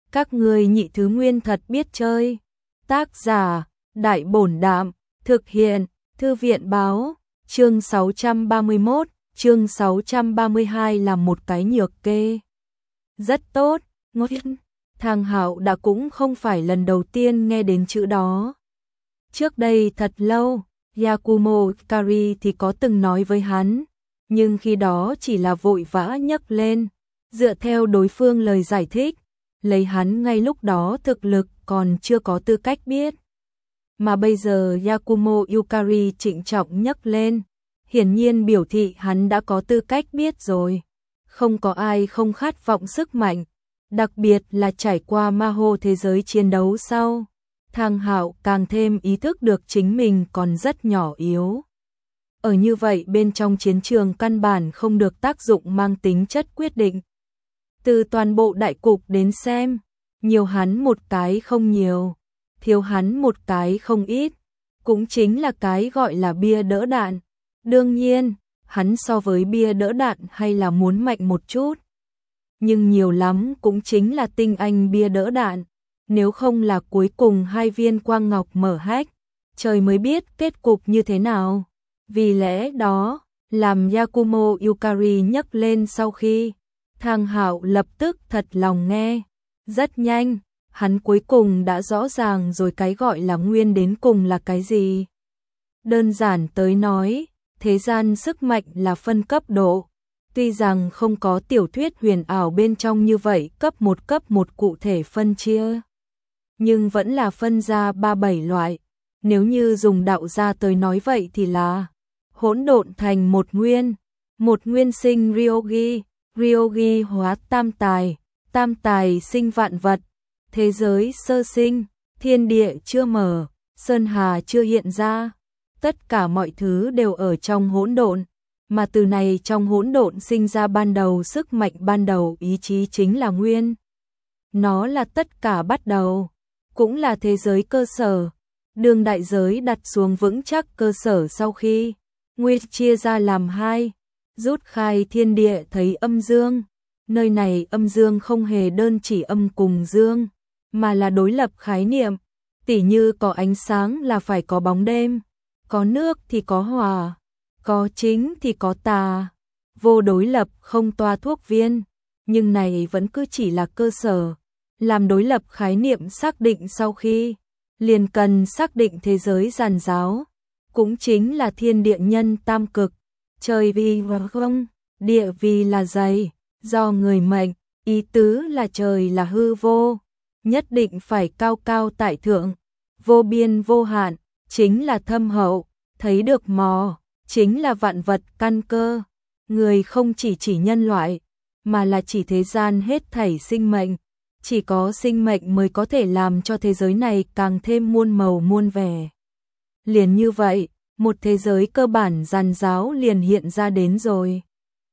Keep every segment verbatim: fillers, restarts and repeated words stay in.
Các ngươi nhị thứ nguyên thật biết chơi. Tác giả, Đại Bổn Đạm, thực hiện, Thư viện Báo, chương sáu trăm ba mươi mốt, chương sáu trăm ba mươi hai là một cái nhược kê. Rất tốt, ngốt. Thang Hạo đã cũng không phải lần đầu tiên nghe đến chữ đó. Trước đây thật lâu, Yakumo Kari thì có từng nói với hắn, nhưng khi đó chỉ là vội vã nhấc lên, dựa theo đối phương lời giải thích, lấy hắn ngay lúc đó thực lực còn chưa có tư cách biết. Mà bây giờ Yakumo Yukari trịnh trọng nhấc lên, hiển nhiên biểu thị hắn đã có tư cách biết rồi. Không có ai không khát vọng sức mạnh, đặc biệt là trải qua ma hô thế giới chiến đấu sau. Thang Hạo càng thêm ý thức được chính mình còn rất nhỏ yếu. Ở như vậy bên trong chiến trường căn bản không được tác dụng mang tính chất quyết định. Từ toàn bộ đại cục đến xem, nhiều hắn một cái không nhiều, thiếu hắn một cái không ít, cũng chính là cái gọi là bia đỡ đạn. Đương nhiên, hắn so với bia đỡ đạn hay là muốn mạnh một chút. Nhưng nhiều lắm cũng chính là tinh anh bia đỡ đạn, nếu không là cuối cùng hai viên quang ngọc mở hách, trời mới biết kết cục như thế nào. Vì lẽ đó, làm Yakumo Yukari nhấc lên sau khi, Thang Hạo lập tức thật lòng nghe. Rất nhanh, hắn cuối cùng đã rõ ràng rồi cái gọi là nguyên đến cùng là cái gì. Đơn giản tới nói, thế gian sức mạnh là phân cấp độ. Tuy rằng không có tiểu thuyết huyền ảo bên trong như vậy cấp một cấp một cụ thể phân chia, nhưng vẫn là phân ra ba bảy loại. Nếu như dùng đạo gia tới nói vậy thì là hỗn độn thành một nguyên, một nguyên sinh Ryogi, Ryogi hóa tam tài, tam tài sinh vạn vật, thế giới sơ sinh, thiên địa chưa mở, sơn hà chưa hiện ra, tất cả mọi thứ đều ở trong hỗn độn, mà từ này trong hỗn độn sinh ra ban đầu sức mạnh ban đầu ý chí chính là nguyên. Nó là tất cả bắt đầu, cũng là thế giới cơ sở. Đường đại giới đặt xuống vững chắc cơ sở sau khi nguyên chia ra làm hai, rút khai thiên địa thấy âm dương. Nơi này âm dương không hề đơn chỉ âm cùng dương, mà là đối lập khái niệm. Tỉ như có ánh sáng là phải có bóng đêm, có nước thì có hòa, có chính thì có tà. Vô đối lập không toa thuốc viên, nhưng này vẫn cứ chỉ là cơ sở. Làm đối lập khái niệm xác định sau khi, liền cần xác định thế giới giàn giáo, cũng chính là thiên địa nhân tam cực, trời vì và không, địa vì là dày, do người mệnh, ý tứ là trời là hư vô, nhất định phải cao cao tại thượng, vô biên vô hạn, chính là thâm hậu, thấy được mò, chính là vạn vật căn cơ. Người không chỉ chỉ nhân loại, mà là chỉ thế gian hết thảy sinh mệnh. Chỉ có sinh mệnh mới có thể làm cho thế giới này càng thêm muôn màu muôn vẻ. Liền như vậy, một thế giới cơ bản giàn giáo liền hiện ra đến rồi.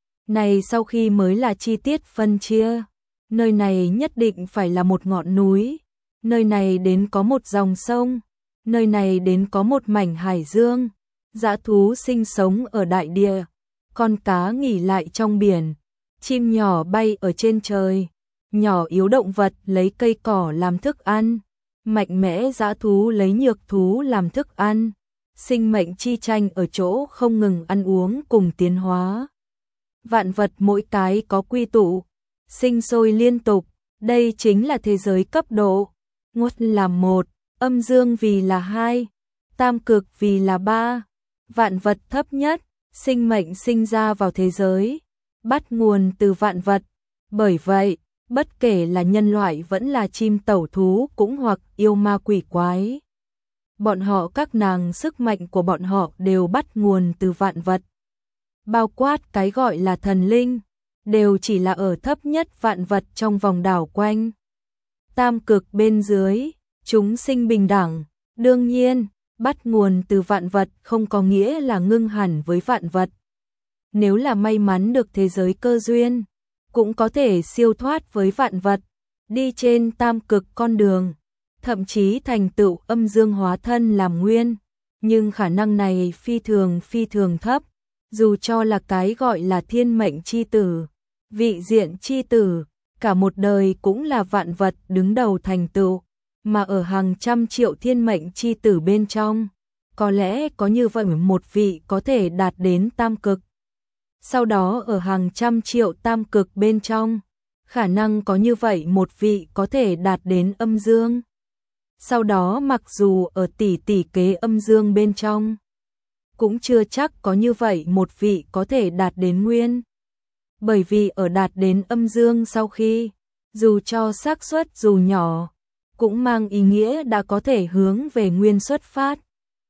Này sau khi mới là chi tiết phân chia. Nơi này nhất định phải là một ngọn núi. Nơi này đến có một dòng sông. Nơi này đến có một mảnh hải dương. Dã thú sinh sống ở đại địa. Con cá nghỉ lại trong biển. Chim nhỏ bay ở trên trời. Nhỏ yếu động vật lấy cây cỏ làm thức ăn, mạnh mẽ dã thú lấy nhược thú làm thức ăn, sinh mệnh chi tranh ở chỗ không ngừng ăn uống cùng tiến hóa. Vạn vật mỗi cái có quy tụ, sinh sôi liên tục, đây chính là thế giới cấp độ. Ngốt là một, âm dương vì là hai, tam cực vì là ba, vạn vật thấp nhất, sinh mệnh sinh ra vào thế giới, bắt nguồn từ vạn vật. Bởi vậy, bất kể là nhân loại vẫn là chim tẩu thú cũng hoặc yêu ma quỷ quái, bọn họ các nàng sức mạnh của bọn họ đều bắt nguồn từ vạn vật. Bao quát cái gọi là thần linh, đều chỉ là ở thấp nhất vạn vật trong vòng đảo quanh. Tam cực bên dưới, chúng sinh bình đẳng, đương nhiên, bắt nguồn từ vạn vật không có nghĩa là ngưng hẳn với vạn vật. Nếu là may mắn được thế giới cơ duyên, cũng có thể siêu thoát với vạn vật, đi trên tam cực con đường, thậm chí thành tựu âm dương hóa thân làm nguyên, nhưng khả năng này phi thường phi thường thấp, dù cho là cái gọi là thiên mệnh chi tử, vị diện chi tử, cả một đời cũng là vạn vật đứng đầu thành tựu, mà ở hàng trăm triệu thiên mệnh chi tử bên trong, có lẽ có như vậy một vị có thể đạt đến tam cực. Sau đó ở hàng trăm triệu tam cực bên trong, khả năng có như vậy một vị có thể đạt đến âm dương. Sau đó mặc dù ở tỷ tỷ kế âm dương bên trong, cũng chưa chắc có như vậy một vị có thể đạt đến nguyên. Bởi vì ở đạt đến âm dương sau khi, dù cho xác suất dù nhỏ, cũng mang ý nghĩa đã có thể hướng về nguyên xuất phát.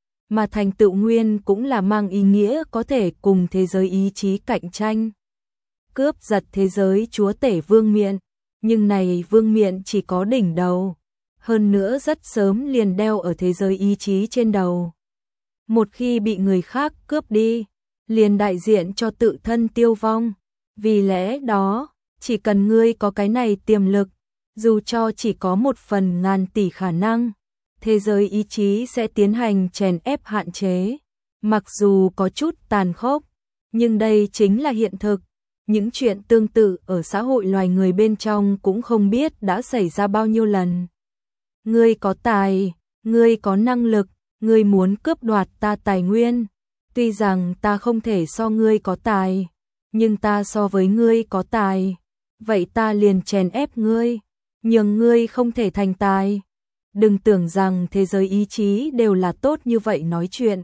Mà thành tựu nguyên cũng là mang ý nghĩa có thể cùng thế giới ý chí cạnh tranh. Cướp giật thế giới chúa tể vương miện, nhưng này vương miện chỉ có đỉnh đầu, hơn nữa rất sớm liền đeo ở thế giới ý chí trên đầu. Một khi bị người khác cướp đi, liền đại diện cho tự thân tiêu vong. Vì lẽ đó, chỉ cần ngươi có cái này tiềm lực, dù cho chỉ có một phần ngàn tỷ khả năng, thế giới ý chí sẽ tiến hành chèn ép hạn chế. Mặc dù có chút tàn khốc, nhưng đây chính là hiện thực. Những chuyện tương tự ở xã hội loài người bên trong cũng không biết đã xảy ra bao nhiêu lần. Ngươi có tài, ngươi có năng lực, ngươi muốn cướp đoạt ta tài nguyên. Tuy rằng ta không thể so ngươi có tài, nhưng ta so với ngươi có tài. Vậy ta liền chèn ép ngươi, nhường ngươi không thể thành tài. Đừng tưởng rằng thế giới ý chí đều là tốt như vậy nói chuyện.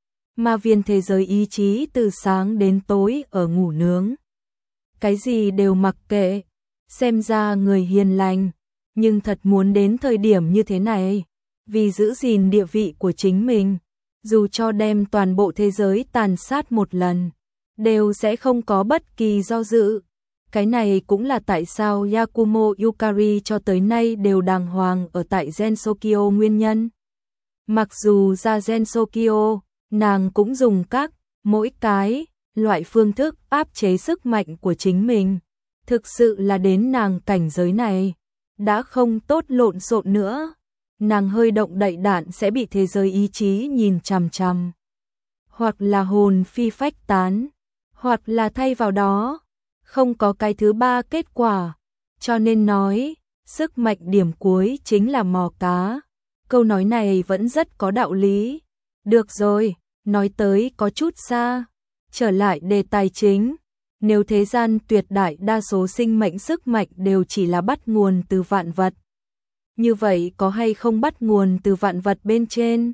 Mà viên thế giới ý chí từ sáng đến tối ở ngủ nướng. Cái gì đều mặc kệ, xem ra người hiền lành, nhưng thật muốn đến thời điểm như thế này, vì giữ gìn địa vị của chính mình, dù cho đem toàn bộ thế giới tàn sát một lần, đều sẽ không có bất kỳ do dự. Cái này cũng là tại sao Yakumo Yukari cho tới nay đều đàng hoàng ở tại Gensokyo nguyên nhân. Mặc dù ra Gensokyo, nàng cũng dùng các, mỗi cái, loại phương thức áp chế sức mạnh của chính mình. Thực sự là đến nàng cảnh giới này, đã không tốt lộn xộn nữa. Nàng hơi động đậy đạn sẽ bị thế giới ý chí nhìn chằm chằm. Hoặc là hồn phi phách tán, hoặc là thay vào đó, không có cái thứ ba kết quả. Cho nên nói, sức mạnh điểm cuối chính là mò cá. Câu nói này vẫn rất có đạo lý. Được rồi, nói tới có chút xa. Trở lại đề tài chính, nếu thế gian tuyệt đại đa số sinh mệnh sức mạnh đều chỉ là bắt nguồn từ vạn vật, như vậy có hay không bắt nguồn từ vạn vật bên trên?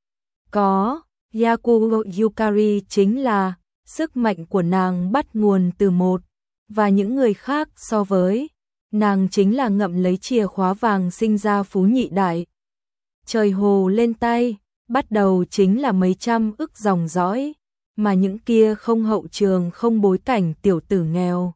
Có, Yakumo Yukari chính là sức mạnh của nàng bắt nguồn từ một, và những người khác so với, nàng chính là ngậm lấy chìa khóa vàng sinh ra phú nhị đại. Trời hồ lên tay, bắt đầu chính là mấy trăm ức dòng dõi. Mà những kia không hậu trường không bối cảnh tiểu tử nghèo,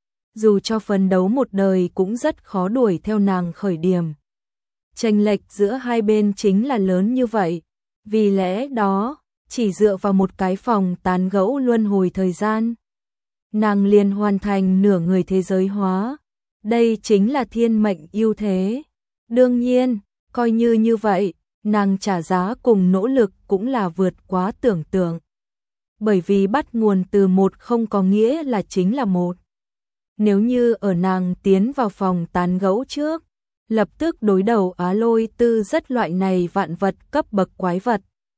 dù cho phấn đấu một đời cũng rất khó đuổi theo nàng khởi điểm. Chênh lệch giữa hai bên chính là lớn như vậy, vì lẽ đó, chỉ dựa vào một cái phòng tán gẫu luân hồi thời gian, nàng liền hoàn thành nửa người thế giới hóa. Đây chính là thiên mệnh ưu thế. Đương nhiên, coi như như vậy, nàng trả giá cùng nỗ lực cũng là vượt quá tưởng tượng. Bởi vì bắt nguồn từ một không có nghĩa là chính là một. Nếu như ở nàng tiến vào phòng tán gẫu trước, lập tức đối đầu Á Lôi Tư rất loại này vạn vật cấp bậc quái vật,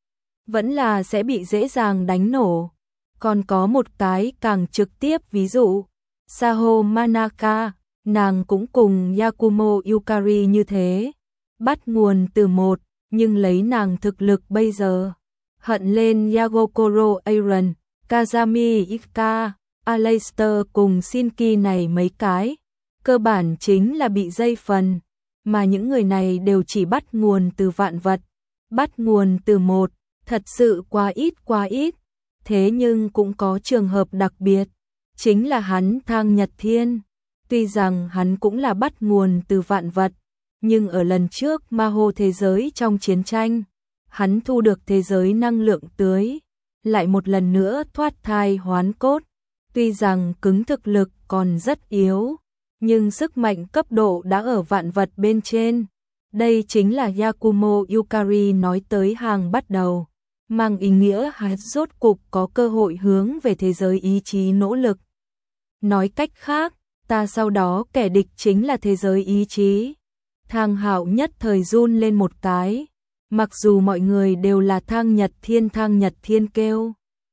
vẫn là sẽ bị dễ dàng đánh nổ. Còn có một cái càng trực tiếp ví dụ, Saho Manaka, nàng cũng cùng Yakumo Yukari như thế, bắt nguồn từ một, nhưng lấy nàng thực lực bây giờ, hận lên Yagokoro Aaron, Kazami Ika, Aleister cùng Shinki này mấy cái, cơ bản chính là bị dây phần, mà những người này đều chỉ bắt nguồn từ vạn vật, bắt nguồn từ một, thật sự quá ít quá ít. Thế nhưng cũng có trường hợp đặc biệt, chính là hắn Thang Nhật Thiên. Tuy rằng hắn cũng là bắt nguồn từ vạn vật, nhưng ở lần trước ma hồ thế giới trong chiến tranh, hắn thu được thế giới năng lượng tưới, lại một lần nữa thoát thai hoán cốt. Tuy rằng cứng thực lực còn rất yếu, nhưng sức mạnh cấp độ đã ở vạn vật bên trên. Đây chính là Yakumo Yukari nói tới hàng bắt đầu, mang ý nghĩa hắn rốt cục có cơ hội hướng về thế giới ý chí nỗ lực. Nói cách khác, Ta sau đó kẻ địch chính là thế giới ý chí. Thang Hạo nhất thời run lên một cái, mặc dù mọi người đều là Thang Nhật Thiên Thang Nhật Thiên kêu.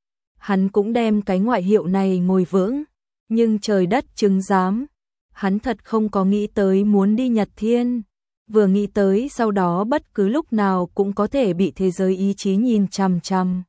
Hắn cũng đem cái ngoại hiệu này ngồi vững, nhưng trời đất chứng giám, hắn thật không có nghĩ tới muốn đi Nhật Thiên, vừa nghĩ tới sau đó bất cứ lúc nào cũng có thể bị thế giới ý chí nhìn chằm chằm.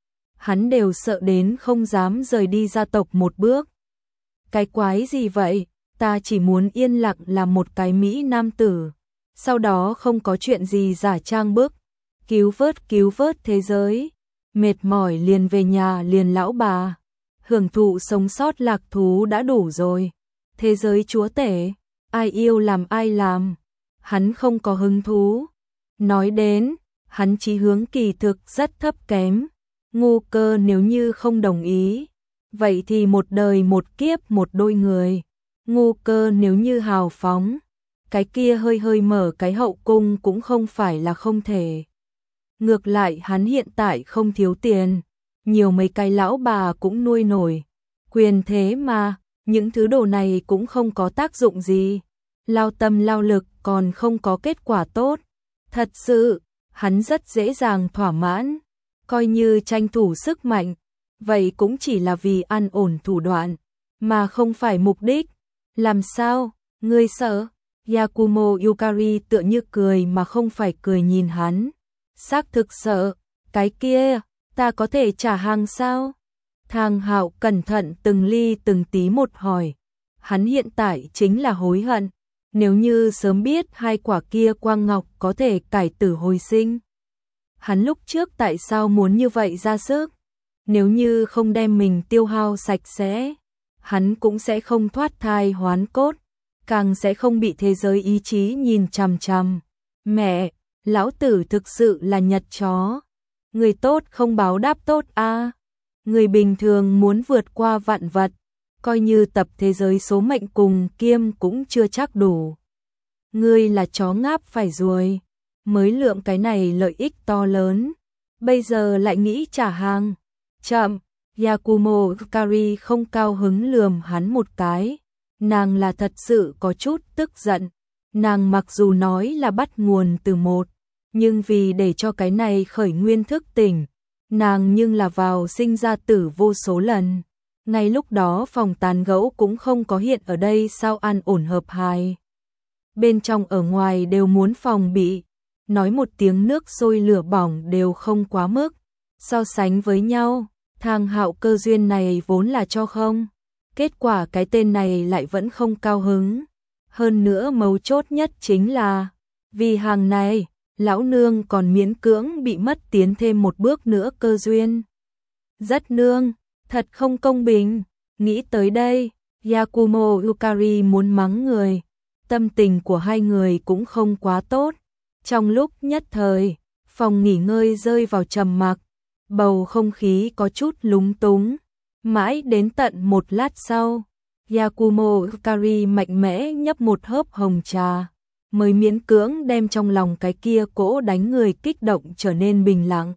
Hắn đều sợ đến không dám rời đi gia tộc một bước. Cái quái gì vậy, ta chỉ muốn yên lặng làm một cái Mỹ nam tử, sau đó không có chuyện gì giả trang bức, cứu vớt cứu vớt thế giới, mệt mỏi liền về nhà liền lão bà, hưởng thụ sống sót lạc thú đã đủ rồi. Thế giới chúa tể, ai yêu làm ai làm, hắn không có hứng thú. Nói đến, hắn chí hướng kỳ thực rất thấp kém, Ngu Cơ nếu như không đồng ý, vậy thì một đời một kiếp một đôi người. Ngu Cơ nếu như hào phóng, cái kia hơi hơi mở cái hậu cung cũng không phải là không thể. Ngược lại hắn hiện tại không thiếu tiền, nhiều mấy cái lão bà cũng nuôi nổi. Quyền thế mà, những thứ đồ này cũng không có tác dụng gì. Lao tâm lao lực còn không có kết quả tốt. Thật sự, hắn rất dễ dàng thỏa mãn, coi như tranh thủ sức mạnh, vậy cũng chỉ là vì an ổn thủ đoạn, mà không phải mục đích. Làm sao, ngươi sợ? Yakumo Yukari tựa như cười mà không phải cười nhìn hắn. Xác thực sợ, cái kia, ta có thể trả hàng sao? Thang Hạo cẩn thận từng ly từng tí một hỏi. Hắn hiện tại chính là hối hận, nếu như sớm biết hai quả kia quang ngọc có thể cải tử hồi sinh. Hắn lúc trước tại sao muốn như vậy ra sức? Nếu như không đem mình tiêu hao sạch sẽ, hắn cũng sẽ không thoát thai hoán cốt, càng sẽ không bị thế giới ý chí nhìn chằm chằm. Mẹ, lão tử thực sự là nhật chó. Người tốt không báo đáp tốt a. À. Người bình thường muốn vượt qua vạn vật, coi như tập thế giới số mệnh cùng kiêm cũng chưa chắc đủ. Ngươi là chó ngáp phải ruồi, mới lượng cái này lợi ích to lớn, bây giờ lại nghĩ trả hàng. Chậm, Yakumo Yukari không cao hứng lườm hắn một cái, nàng là thật sự có chút tức giận. Nàng mặc dù nói là bắt nguồn từ một, nhưng vì để cho cái này khởi nguyên thức tỉnh, nàng nhưng là vào sinh ra tử vô số lần. Ngay lúc đó phòng tán gẫu cũng không có hiện ở đây sao an ổn hợp hài. Bên trong ở ngoài đều muốn phòng bị, nói một tiếng nước sôi lửa bỏng đều không quá mức. So sánh với nhau, Thang Hạo cơ duyên này vốn là cho không. Kết quả cái tên này lại vẫn không cao hứng. Hơn nữa mấu chốt nhất chính là, vì hàng này, lão nương còn miễn cưỡng bị mất tiến thêm một bước nữa cơ duyên. Rất nương, thật không công bình. Nghĩ tới đây, Yakumo Yukari muốn mắng người. Tâm tình của hai người cũng không quá tốt. Trong lúc nhất thời, phòng nghỉ ngơi rơi vào trầm mặc, bầu không khí có chút lúng túng. Mãi đến tận một lát sau, Yakumo Yukari mạnh mẽ nhấp một hớp hồng trà, mới miễn cưỡng đem trong lòng cái kia cỗ đánh người kích động trở nên bình lặng.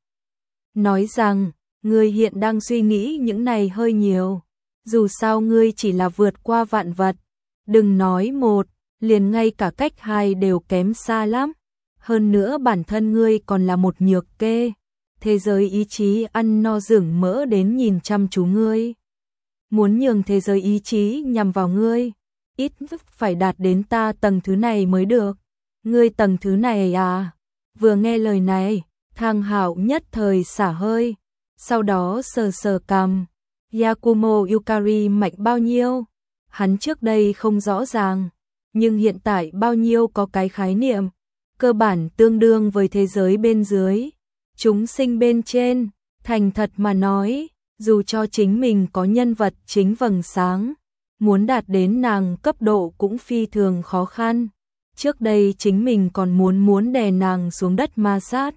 Nói rằng, ngươi hiện đang suy nghĩ những này hơi nhiều, dù sao ngươi chỉ là vượt qua vạn vật, đừng nói một, liền ngay cả cách hai đều kém xa lắm. Hơn nữa bản thân ngươi còn là một nhược kê, thế giới ý chí ăn no dưỡng mỡ đến nhìn chăm chú ngươi. Muốn nhường thế giới ý chí nhằm vào ngươi, ít nhất phải đạt đến ta tầng thứ này mới được. Ngươi tầng thứ này à? Vừa nghe lời này, Thang Hạo nhất thời xả hơi, sau đó sờ sờ cằm. Yakumo Yukari mạnh bao nhiêu? Hắn trước đây không rõ ràng, nhưng hiện tại bao nhiêu có cái khái niệm, cơ bản tương đương với thế giới bên dưới, chúng sinh bên trên. Thành thật mà nói, dù cho chính mình có nhân vật chính vầng sáng, muốn đạt đến nàng cấp độ cũng phi thường khó khăn. Trước đây chính mình còn muốn muốn đè nàng xuống đất ma sát.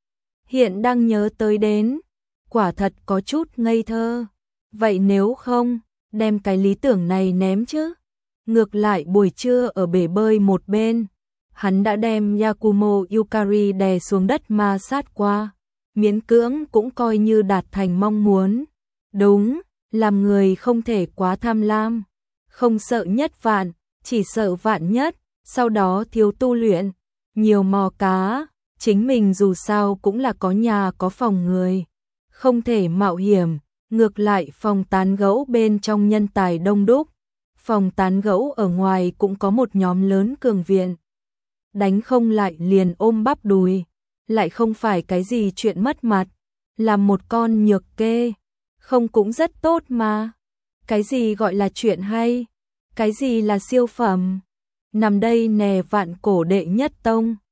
Hiện đang nhớ tới đến, quả thật có chút ngây thơ. Vậy nếu không, đem cái lý tưởng này ném chứ. Ngược lại buổi trưa ở bể bơi một bên, hắn đã đem Yakumo Yukari đè xuống đất ma sát qua, miễn cưỡng cũng coi như đạt thành mong muốn. Đúng, làm người không thể quá tham lam, không sợ nhất vạn, chỉ sợ vạn nhất, sau đó thiếu tu luyện, nhiều mò cá, chính mình dù sao cũng là có nhà có phòng người, không thể mạo hiểm, ngược lại phòng tán gẫu bên trong nhân tài đông đúc, phòng tán gẫu ở ngoài cũng có một nhóm lớn cường viện. Đánh không lại liền ôm bắp đùi, lại không phải cái gì chuyện mất mặt, làm một con nhược kê, không cũng rất tốt mà. Cái gì gọi là chuyện hay, cái gì là siêu phẩm, nằm đây nè vạn cổ đệ nhất tông.